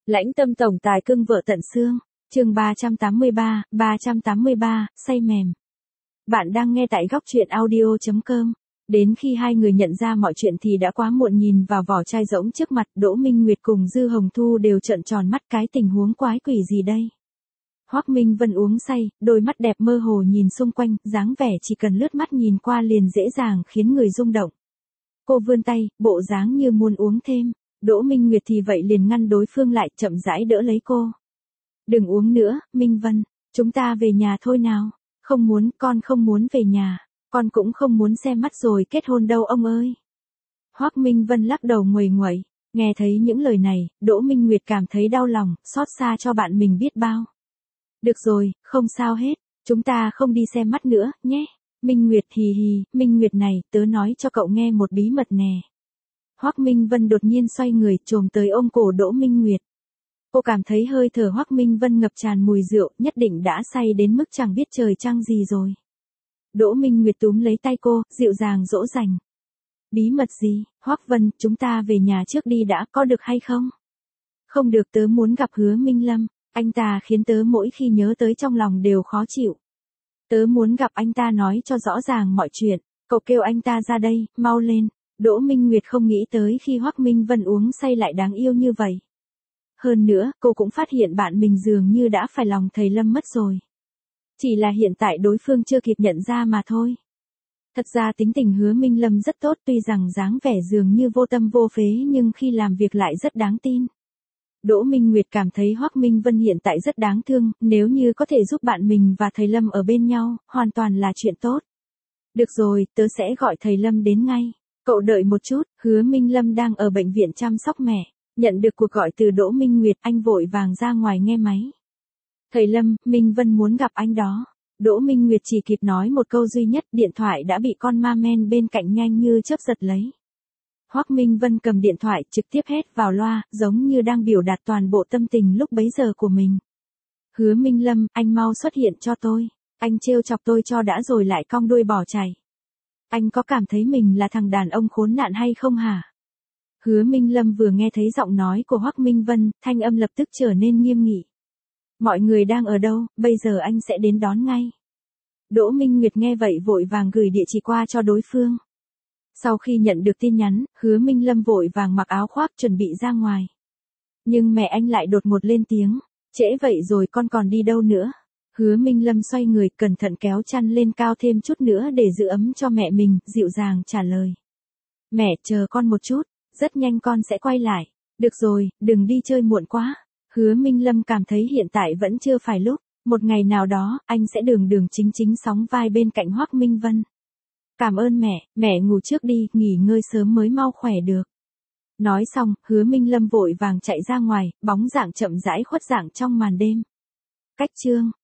Lãnh tâm tổng tài cưng vợ tận xương. Chương 383, say mềm. Bạn đang nghe tại góc truyện audio.com. Đến khi hai người nhận ra mọi chuyện thì đã quá muộn. Nhìn vào vỏ chai rỗng trước mặt, Đỗ Minh Nguyệt cùng Dư Hồng Thu đều trợn tròn mắt, cái tình huống quái quỷ gì đây? Hoắc Minh Vân uống say, đôi mắt đẹp mơ hồ nhìn xung quanh, dáng vẻ chỉ cần lướt mắt nhìn qua liền dễ dàng khiến người rung động. Cô vươn tay, bộ dáng như muốn uống thêm. Đỗ Minh Nguyệt thì vậy liền ngăn đối phương lại, chậm rãi đỡ lấy cô. Đừng uống nữa, Minh Vân, chúng ta về nhà thôi nào. Không muốn, con không muốn về nhà, con cũng không muốn xem mắt rồi kết hôn đâu ông ơi. Hoắc Minh Vân lắc đầu nguầy nguậy, nghe thấy những lời này, Đỗ Minh Nguyệt cảm thấy đau lòng, xót xa cho bạn mình biết bao. Được rồi, không sao hết, chúng ta không đi xem mắt nữa, nhé. Minh Nguyệt hì hì, Minh Nguyệt này, tớ nói cho cậu nghe một bí mật nè. Hoắc Minh Vân đột nhiên xoay người, chồm tới ôm cổ Đỗ Minh Nguyệt. Cô cảm thấy hơi thở Hoắc Minh Vân ngập tràn mùi rượu, nhất định đã say đến mức chẳng biết trời trăng gì rồi. Đỗ Minh Nguyệt túm lấy tay cô, dịu dàng dỗ dành. Bí mật gì, Hoắc Vân, chúng ta về nhà trước đi đã, có được hay không? Không được, tớ muốn gặp Hứa Minh Lâm, anh ta khiến tớ mỗi khi nhớ tới trong lòng đều khó chịu. Tớ muốn gặp anh ta nói cho rõ ràng mọi chuyện, cậu kêu anh ta ra đây, mau lên. Đỗ Minh Nguyệt không nghĩ tới khi Hoắc Minh Vân uống say lại đáng yêu như vậy. Hơn nữa, cô cũng phát hiện bạn mình dường như đã phải lòng thầy Lâm mất rồi. Chỉ là hiện tại đối phương chưa kịp nhận ra mà thôi. Thật ra tính tình Hứa Minh Lâm rất tốt, tuy rằng dáng vẻ dường như vô tâm vô phế nhưng khi làm việc lại rất đáng tin. Đỗ Minh Nguyệt cảm thấy Hoắc Minh Vân hiện tại rất đáng thương, nếu như có thể giúp bạn mình và thầy Lâm ở bên nhau, hoàn toàn là chuyện tốt. Được rồi, tớ sẽ gọi thầy Lâm đến ngay. Cậu đợi một chút, Hứa Minh Lâm đang ở bệnh viện chăm sóc mẹ. Nhận được cuộc gọi từ Đỗ Minh Nguyệt, anh vội vàng ra ngoài nghe máy. Thầy Lâm, Minh Vân muốn gặp anh đó. Đỗ Minh Nguyệt chỉ kịp nói một câu duy nhất, điện thoại đã bị con ma men bên cạnh nhanh như chớp giật lấy. Hoắc Minh Vân cầm điện thoại trực tiếp hét vào loa, giống như đang biểu đạt toàn bộ tâm tình lúc bấy giờ của mình. Hứa Minh Lâm, anh mau xuất hiện cho tôi. Anh trêu chọc tôi cho đã rồi lại cong đuôi bỏ chạy. Anh có cảm thấy mình là thằng đàn ông khốn nạn hay không hả? Hứa Minh Lâm vừa nghe thấy giọng nói của Hoắc Minh Vân, thanh âm lập tức trở nên nghiêm nghị. Mọi người đang ở đâu, bây giờ anh sẽ đến đón ngay. Đỗ Minh Nguyệt nghe vậy vội vàng gửi địa chỉ qua cho đối phương. Sau khi nhận được tin nhắn, Hứa Minh Lâm vội vàng mặc áo khoác chuẩn bị ra ngoài. Nhưng mẹ anh lại đột ngột lên tiếng, trễ vậy rồi con còn đi đâu nữa? Hứa Minh Lâm xoay người cẩn thận kéo chăn lên cao thêm chút nữa để giữ ấm cho mẹ mình, dịu dàng trả lời. Mẹ, chờ con một chút, rất nhanh con sẽ quay lại. Được rồi, đừng đi chơi muộn quá. Hứa Minh Lâm cảm thấy hiện tại vẫn chưa phải lúc, một ngày nào đó, anh sẽ đường chính chính sóng vai bên cạnh Hoắc Minh Vân. Cảm ơn mẹ ngủ trước đi, nghỉ ngơi sớm mới mau khỏe được. Nói xong, Hứa Minh Lâm vội vàng chạy ra ngoài, bóng dạng chậm rãi khuất dạng trong màn đêm. Cách chương